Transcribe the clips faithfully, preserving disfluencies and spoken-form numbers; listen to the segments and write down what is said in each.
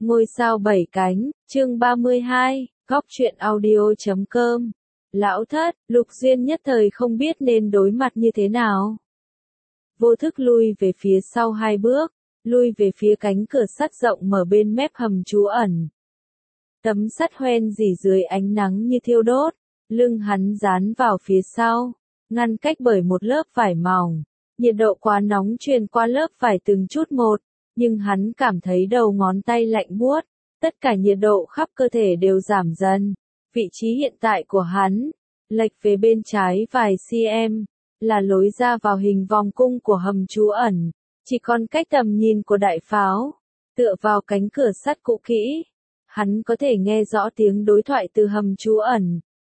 Ngôi sao bảy cánh, chương ba mươi hai, góc truyện audio chấm com. Lão thất, Lục Duyên nhất thời không biết nên đối mặt như thế nào. Vô thức lui về phía sau hai bước, lui về phía cánh cửa sắt rộng mở bên mép hầm trú ẩn. Tấm sắt hoen rỉ dưới ánh nắng như thiêu đốt, lưng hắn dán vào phía sau, ngăn cách bởi một lớp vải mỏng. Nhiệt độ quá nóng truyền qua lớp vải từng chút một, nhưng hắn cảm thấy đầu ngón tay lạnh buốt, tất cả nhiệt độ khắp cơ thể đều giảm dần. Vị trí hiện tại của hắn, lệch về bên trái vài cm, là lối ra vào hình vòng cung của hầm trú ẩn, chỉ còn cách tầm nhìn của đại pháo, tựa vào cánh cửa sắt cũ kỹ. Hắn có thể nghe rõ tiếng đối thoại từ hầm trú ẩn.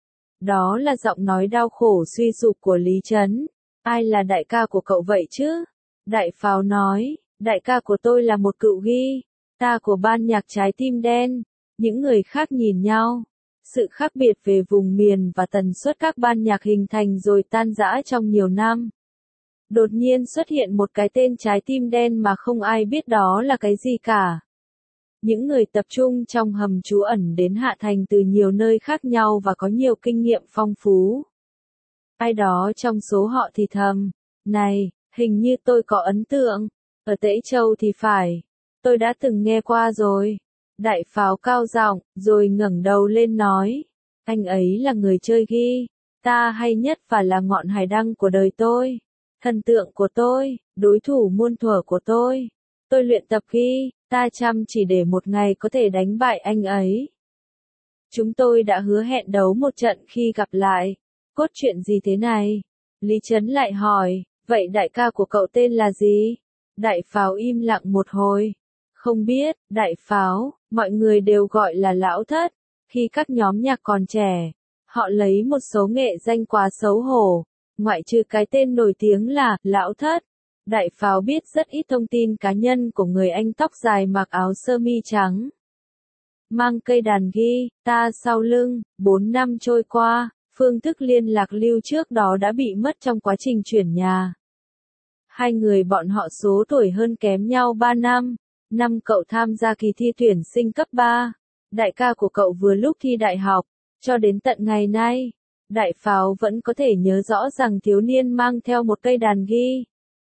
Đó là giọng nói đau khổ suy sụp của Lý Trấn. Ai là đại ca của cậu vậy chứ? Đại pháo nói, đại ca của tôi là một cựu ghi, ta của ban nhạc trái tim đen. Những người khác nhìn nhau. Sự khác biệt về vùng miền và tần suất các ban nhạc hình thành rồi tan rã trong nhiều năm. Đột nhiên xuất hiện một cái tên trái tim đen mà không ai biết đó là cái gì cả. Những người tập trung trong hầm trú ẩn đến Hạ Thành từ nhiều nơi khác nhau và có nhiều kinh nghiệm phong phú. Ai đó trong số họ thì thầm, này, hình như tôi có ấn tượng, ở Tễ Châu thì phải, tôi đã từng nghe qua rồi. Đại pháo cao giọng, rồi ngẩng đầu lên nói, anh ấy là người chơi ghi, ta hay nhất và là ngọn hải đăng của đời tôi, thần tượng của tôi, đối thủ muôn thuở của tôi. Tôi luyện tập ghi, ta chăm chỉ để một ngày có thể đánh bại anh ấy. Chúng tôi đã hứa hẹn đấu một trận khi gặp lại. Cốt truyện gì thế này? Lý Trấn lại hỏi, vậy đại ca của cậu tên là gì? Đại pháo im lặng một hồi. Không biết, đại pháo, mọi người đều gọi là lão thất. Khi các nhóm nhạc còn trẻ, họ lấy một số nghệ danh quá xấu hổ, ngoại trừ cái tên nổi tiếng là lão thất. Đại pháo biết rất ít thông tin cá nhân của người anh tóc dài mặc áo sơ mi trắng. Mang cây đàn ghi, ta sau lưng, bốn năm trôi qua. Phương thức liên lạc lưu trước đó đã bị mất trong quá trình chuyển nhà. Hai người bọn họ số tuổi hơn kém nhau ba năm. Năm cậu tham gia kỳ thi tuyển sinh cấp ba. Đại ca của cậu vừa lúc thi đại học. Cho đến tận ngày nay, đại pháo vẫn có thể nhớ rõ rằng thiếu niên mang theo một cây đàn ghi.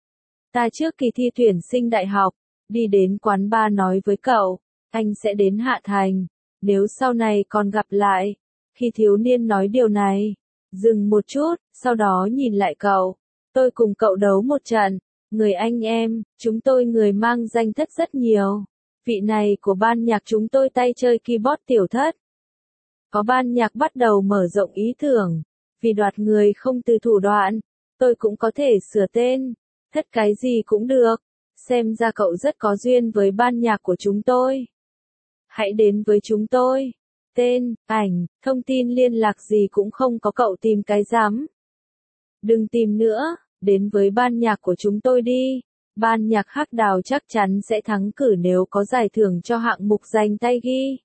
Ta trước kỳ thi tuyển sinh đại học, đi đến quán bar nói với cậu, anh sẽ đến Hạ Thành. Nếu sau này còn gặp lại. Khi thiếu niên nói điều này, dừng một chút, sau đó nhìn lại cậu. Tôi cùng cậu đấu một trận, người anh em, chúng tôi người mang danh thất rất nhiều. Vị này của ban nhạc chúng tôi tay chơi keyboard tiểu thất. Có ban nhạc bắt đầu mở rộng ý tưởng, vì đoạt người không từ thủ đoạn, tôi cũng có thể sửa tên, thất cái gì cũng được. Xem ra cậu rất có duyên với ban nhạc của chúng tôi. Hãy đến với chúng tôi. Tên, ảnh, thông tin liên lạc gì cũng không có cậu tìm cái rắm. Đừng tìm nữa, đến với ban nhạc của chúng tôi đi. Ban nhạc Hắc Đào chắc chắn sẽ thắng cử nếu có giải thưởng cho hạng mục giành tay ghi.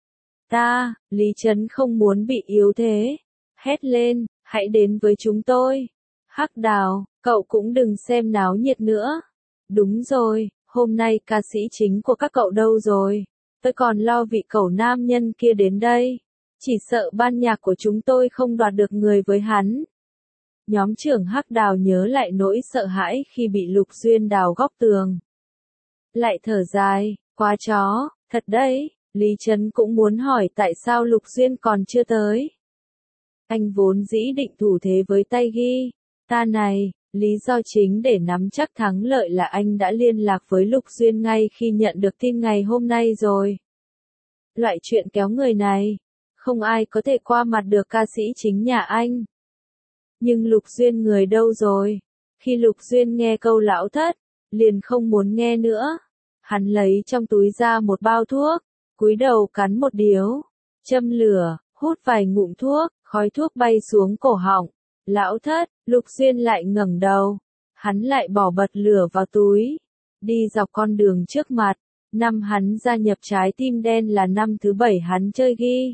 Ta, Lý Trấn không muốn bị yếu thế. Hét lên, hãy đến với chúng tôi. Hắc Đào, cậu cũng đừng xem náo nhiệt nữa. Đúng rồi, hôm nay ca sĩ chính của các cậu đâu rồi? Tôi còn lo vị cẩu nam nhân kia đến đây. Chỉ sợ ban nhạc của chúng tôi không đoạt được người với hắn. Nhóm trưởng Hắc Đào nhớ lại nỗi sợ hãi khi bị Lục Duyên đào góc tường. Lại thở dài, quá chó, thật đấy, Lý Trấn cũng muốn hỏi tại sao Lục Duyên còn chưa tới. Anh vốn dĩ định thủ thế với tay ghi. Ta này, lý do chính để nắm chắc thắng lợi là anh đã liên lạc với Lục Duyên ngay khi nhận được tin ngày hôm nay rồi. Loại chuyện kéo người này, không ai có thể qua mặt được ca sĩ chính nhà anh. Nhưng Lục Duyên người đâu rồi? Khi Lục Duyên nghe câu lão thất, liền không muốn nghe nữa. Hắn lấy trong túi ra một bao thuốc, cúi đầu cắn một điếu, châm lửa, hút vài ngụm thuốc, khói thuốc bay xuống cổ họng. Lão thất, Lục Duyên lại ngẩng đầu. Hắn lại bỏ bật lửa vào túi. Đi dọc con đường trước mặt. Năm hắn gia nhập trái tim đen là năm thứ bảy hắn chơi ghi.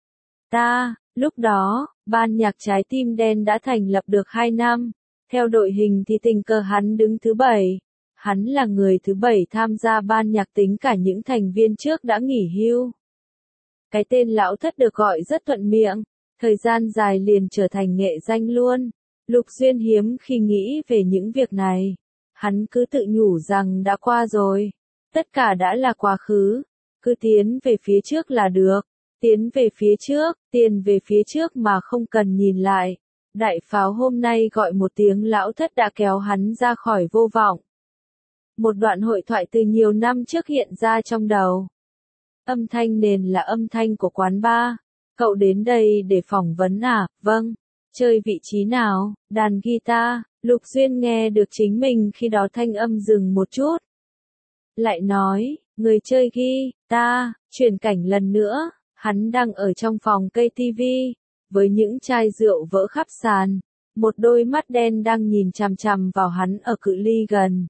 Ta, lúc đó, ban nhạc trái tim đen đã thành lập được hai năm. Theo đội hình thì tình cờ hắn đứng thứ bảy. Hắn là người thứ bảy tham gia ban nhạc tính cả những thành viên trước đã nghỉ hưu. Cái tên lão thất được gọi rất thuận miệng, thời gian dài liền trở thành nghệ danh luôn. Lục Duyên hiếm khi nghĩ về những việc này. Hắn cứ tự nhủ rằng đã qua rồi. Tất cả đã là quá khứ. Cứ tiến về phía trước là được. Tiến về phía trước, tiền về phía trước mà không cần nhìn lại. Đại pháo hôm nay gọi một tiếng lão thất đã kéo hắn ra khỏi vô vọng. Một đoạn hội thoại từ nhiều năm trước hiện ra trong đầu. Âm thanh nền là âm thanh của quán bar. Cậu đến đây để phỏng vấn à? Vâng. Chơi vị trí nào? Đàn guitar. Lục Duyên nghe được chính mình khi đó thanh âm dừng một chút. Lại nói, người chơi guitar, chuyển cảnh lần nữa, hắn đang ở trong phòng cây tivi, với những chai rượu vỡ khắp sàn. Một đôi mắt đen đang nhìn chằm chằm vào hắn ở cự ly gần.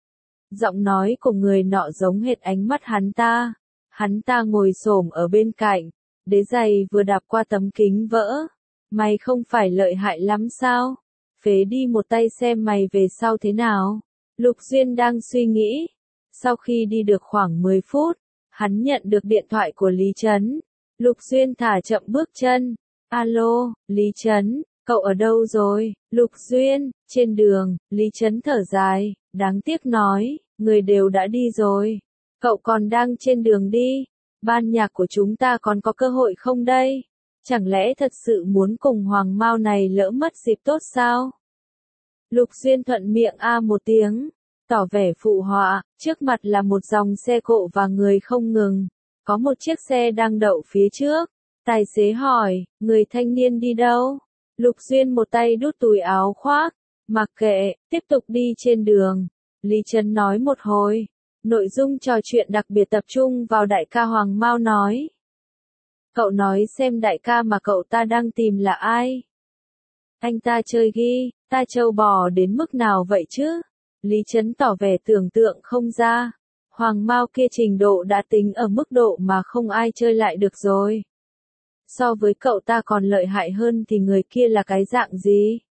Giọng nói của người nọ giống hệt ánh mắt hắn ta. Hắn ta ngồi xổm ở bên cạnh, đế giày vừa đạp qua tấm kính vỡ. Mày không phải lợi hại lắm sao? Phế đi một tay xem mày về sau thế nào. Lục Duyên đang suy nghĩ. Sau khi đi được khoảng mười phút, hắn nhận được điện thoại của Lý Trấn. Lục Duyên thả chậm bước chân. Alo, Lý Trấn, cậu ở đâu rồi? Lục Duyên, trên đường. Lý Trấn thở dài, đáng tiếc nói, người đều đã đi rồi. Cậu còn đang trên đường đi. Ban nhạc của chúng ta còn có cơ hội không đây? Chẳng lẽ thật sự muốn cùng Hoàng Mao này lỡ mất dịp tốt sao? Lục Duyên thuận miệng a một tiếng, tỏ vẻ phụ họa, trước mặt là một dòng xe cộ và người không ngừng. Có một chiếc xe đang đậu phía trước. Tài xế hỏi, người thanh niên đi đâu? Lục Duyên một tay đút túi áo khoác, mặc kệ, tiếp tục đi trên đường. Lý Trấn nói một hồi. Nội dung trò chuyện đặc biệt tập trung vào đại ca Hoàng Mao nói. Cậu nói xem đại ca mà cậu ta đang tìm là ai? Anh ta chơi ghi, ta trâu bò đến mức nào vậy chứ? Lý Trấn tỏ vẻ tưởng tượng không ra. Hoàng Mao kia trình độ đã tính ở mức độ mà không ai chơi lại được rồi. So với cậu ta còn lợi hại hơn thì người kia là cái dạng gì?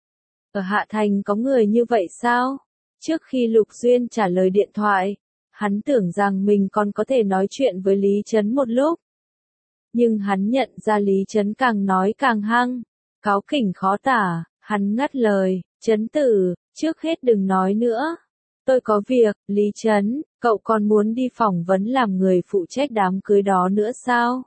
Ở Hạ Thành có người như vậy sao? Trước khi Lục Duyên trả lời điện thoại, hắn tưởng rằng mình còn có thể nói chuyện với Lý Trấn một lúc. Nhưng hắn nhận ra Lý Trấn càng nói càng hăng, cáu kỉnh khó tả, hắn ngắt lời, Trấn tử, trước hết đừng nói nữa. Tôi có việc, Lý Trấn, cậu còn muốn đi phỏng vấn làm người phụ trách đám cưới đó nữa sao?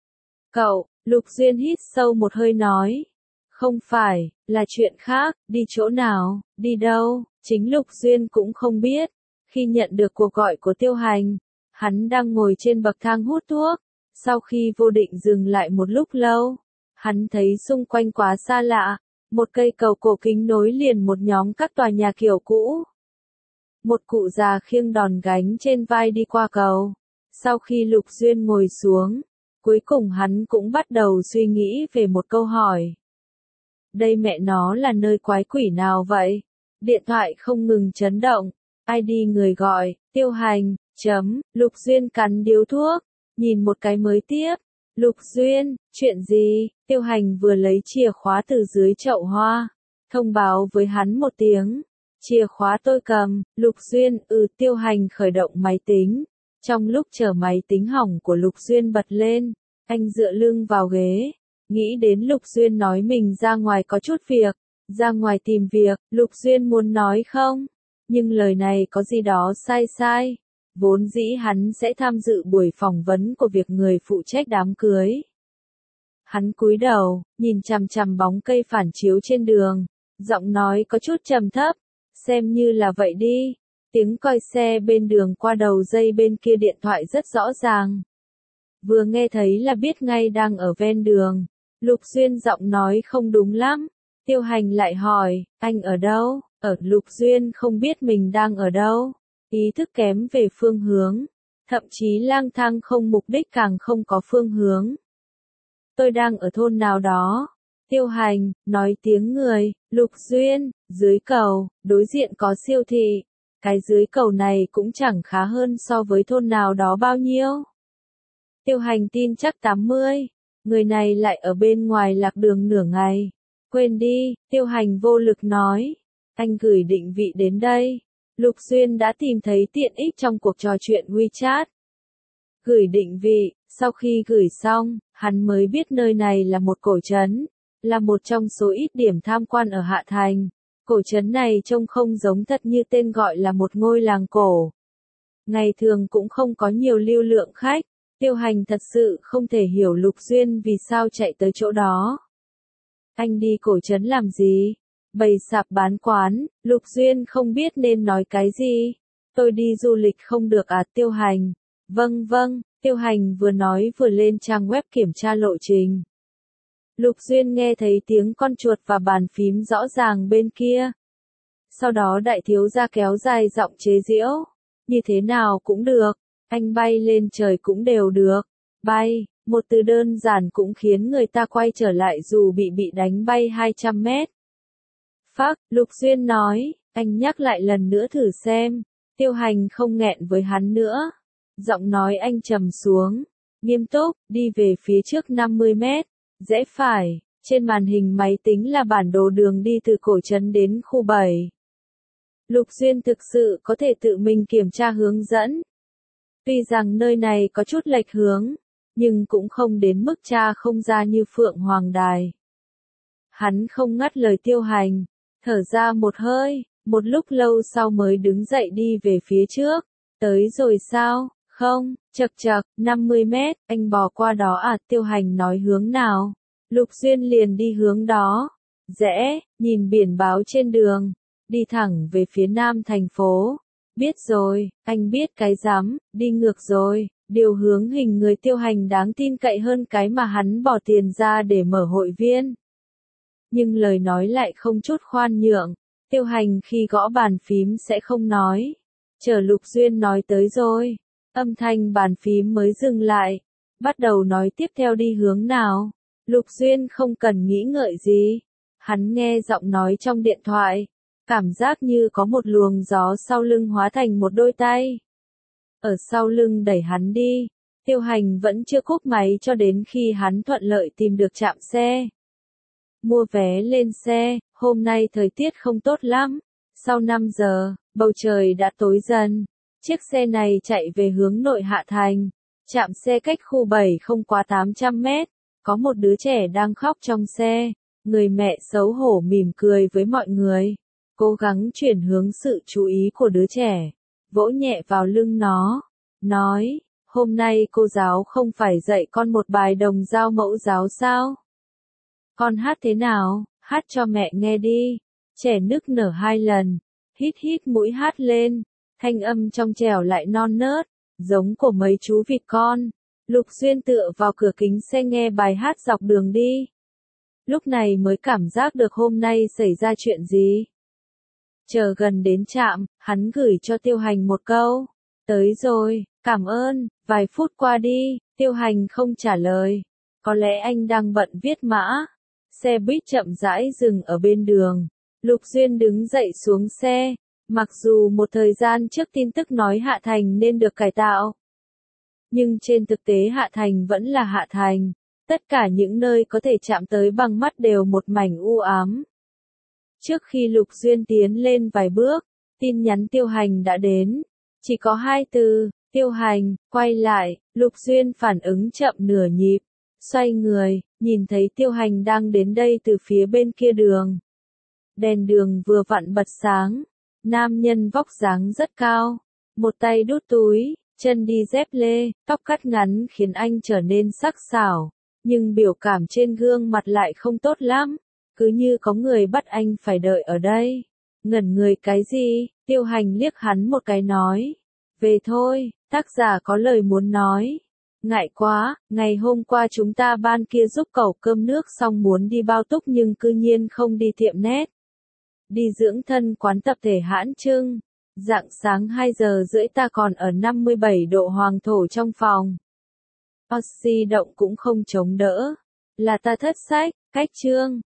Cậu, Lục Duyên hít sâu một hơi nói. Không phải, là chuyện khác, đi chỗ nào, đi đâu, chính Lục Duyên cũng không biết. Khi nhận được cuộc gọi của Tiêu Hành, hắn đang ngồi trên bậc thang hút thuốc. Sau khi vô định dừng lại một lúc lâu, hắn thấy xung quanh quá xa lạ. Một cây cầu cổ kính nối liền một nhóm các tòa nhà kiểu cũ. Một cụ già khiêng đòn gánh trên vai đi qua cầu. Sau khi Lục Duyên ngồi xuống, cuối cùng hắn cũng bắt đầu suy nghĩ về một câu hỏi. Đây mẹ nó là nơi quái quỷ nào vậy? Điện thoại không ngừng chấn động. i đê người gọi, Tiêu Hành, chấm, Lục Duyên cắn điếu thuốc, nhìn một cái mới tiếp. Lục Duyên, chuyện gì? Tiêu Hành vừa lấy chìa khóa từ dưới chậu hoa, thông báo với hắn một tiếng. Chìa khóa tôi cầm. Lục Duyên, ừ. Tiêu Hành khởi động máy tính. Trong lúc chờ máy tính hỏng của Lục Duyên bật lên, anh dựa lưng vào ghế, nghĩ đến Lục Duyên nói mình ra ngoài có chút việc, ra ngoài tìm việc. Lục Duyên muốn nói không, nhưng lời này có gì đó sai sai. Vốn dĩ hắn sẽ tham dự buổi phỏng vấn của việc người phụ trách đám cưới. Hắn cúi đầu, nhìn chằm chằm bóng cây phản chiếu trên đường, giọng nói có chút trầm thấp, xem như là vậy đi. Tiếng còi xe bên đường qua đầu dây bên kia điện thoại rất rõ ràng. Vừa nghe thấy là biết ngay đang ở ven đường. Lục Duyên giọng nói không đúng lắm. Tiêu Hành lại hỏi, anh ở đâu? Ở. Lục Duyên không biết mình đang ở đâu. Ý thức kém về phương hướng. Thậm chí lang thang không mục đích càng không có phương hướng. Tôi đang ở thôn nào đó. Tiêu Hành, nói tiếng người. Lục Duyên, dưới cầu, đối diện có siêu thị. Cái dưới cầu này cũng chẳng khá hơn so với thôn nào đó bao nhiêu. Tiêu Hành tin chắc tám mươi. Người này lại ở bên ngoài lạc đường nửa ngày. Quên đi, Tiêu Hành vô lực nói. Anh gửi định vị đến đây. Lục Duyên đã tìm thấy tiện ích trong cuộc trò chuyện WeChat. Gửi định vị, sau khi gửi xong, hắn mới biết nơi này là một cổ trấn, là một trong số ít điểm tham quan ở Hạ Thành. Cổ trấn này trông không giống thật như tên gọi là một ngôi làng cổ. Ngày thường cũng không có nhiều lưu lượng khách, Tiêu Hành thật sự không thể hiểu Lục Duyên vì sao chạy tới chỗ đó. Anh đi cổ trấn làm gì? Bày sạp bán quán, Lục Duyên không biết nên nói cái gì. Tôi đi du lịch không được à Tiêu Hành? Vâng vâng, Tiêu Hành vừa nói vừa lên trang web kiểm tra lộ trình. Lục Duyên nghe thấy tiếng con chuột và bàn phím rõ ràng bên kia. Sau đó đại thiếu gia kéo dài giọng chế giễu. Như thế nào cũng được, anh bay lên trời cũng đều được. Bay, một từ đơn giản cũng khiến người ta quay trở lại dù bị bị đánh bay hai trăm mét. Phác, Lục Duyên nói, anh nhắc lại lần nữa thử xem. Tiêu Hành không nghẹn với hắn nữa. Giọng nói anh trầm xuống, nghiêm túc, đi về phía trước năm mươi mét, rẽ phải, trên màn hình máy tính là bản đồ đường đi từ cổ trấn đến khu bảy. Lục Duyên thực sự có thể tự mình kiểm tra hướng dẫn. Tuy rằng nơi này có chút lệch hướng, nhưng cũng không đến mức tra không ra như Phượng Hoàng Đài. Hắn không ngắt lời Tiêu Hành, thở ra một hơi, một lúc lâu sau mới đứng dậy đi về phía trước. Tới rồi sao? Không, chật chật, năm mươi mét, anh bò qua đó à? Tiêu Hành nói hướng nào? Lục Duyên liền đi hướng đó. Rẽ, nhìn biển báo trên đường, đi thẳng về phía nam thành phố. Biết rồi, anh biết cái rắm, đi ngược rồi. Điều hướng hình người Tiêu Hành đáng tin cậy hơn cái mà hắn bỏ tiền ra để mở hội viên. Nhưng lời nói lại không chút khoan nhượng. Tiêu Hành khi gõ bàn phím sẽ không nói. Chờ Lục Duyên nói tới rồi, âm thanh bàn phím mới dừng lại. Bắt đầu nói tiếp theo đi hướng nào. Lục Duyên không cần nghĩ ngợi gì. Hắn nghe giọng nói trong điện thoại. Cảm giác như có một luồng gió sau lưng hóa thành một đôi tay. Ở sau lưng đẩy hắn đi. Tiêu Hành vẫn chưa cúp máy cho đến khi hắn thuận lợi tìm được trạm xe. Mua vé lên xe, hôm nay thời tiết không tốt lắm. Sau năm giờ, bầu trời đã tối dần. Chiếc xe này chạy về hướng nội Hạ Thành. Trạm xe cách khu bảy không quá tám trăm mét. Có một đứa trẻ đang khóc trong xe. Người mẹ xấu hổ mỉm cười với mọi người. Cố gắng chuyển hướng sự chú ý của đứa trẻ. Vỗ nhẹ vào lưng nó. Nói, hôm nay cô giáo không phải dạy con một bài đồng dao mẫu giáo sao? Con hát thế nào? Hát cho mẹ nghe đi. Trẻ nức nở hai lần. Hít hít mũi hát lên. Thanh âm trong trẻo lại non nớt. Giống của mấy chú vịt con. Lục Duyên tựa vào cửa kính xe nghe bài hát dọc đường đi. Lúc này mới cảm giác được hôm nay xảy ra chuyện gì. Chờ gần đến trạm, hắn gửi cho Tiêu Hành một câu. Tới rồi, cảm ơn, vài phút qua đi, Tiêu Hành không trả lời. Có lẽ anh đang bận viết mã. Xe buýt chậm rãi dừng ở bên đường. Lục Duyên đứng dậy xuống xe. Mặc dù một thời gian trước tin tức nói Hạ Thành nên được cải tạo. Nhưng trên thực tế Hạ Thành vẫn là Hạ Thành. Tất cả những nơi có thể chạm tới bằng mắt đều một mảnh u ám. Trước khi Lục Duyên tiến lên vài bước, tin nhắn Tiêu Hành đã đến. Chỉ có hai từ, Tiêu Hành, quay lại. Lục Duyên phản ứng chậm nửa nhịp. Xoay người, nhìn thấy Tiêu Hành đang đến đây từ phía bên kia đường. Đèn đường vừa vặn bật sáng. Nam nhân vóc dáng rất cao. Một tay đút túi, chân đi dép lê, tóc cắt ngắn khiến anh trở nên sắc sảo. Nhưng biểu cảm trên gương mặt lại không tốt lắm. Cứ như có người bắt anh phải đợi ở đây. Ngẩn người cái gì? Tiêu Hành liếc hắn một cái nói. Về thôi, tác giả có lời muốn nói. Ngại quá, ngày hôm qua chúng ta ban kia giúp cậu cơm nước xong muốn đi bao túc nhưng cư nhiên không đi tiệm nét. Đi dưỡng thân quán tập thể Hãn Trưng. Rạng sáng hai giờ rưỡi ta còn ở năm mươi bảy độ hoàng thổ trong phòng. Oxy động cũng không chống đỡ. Là ta thất sách, cách chương.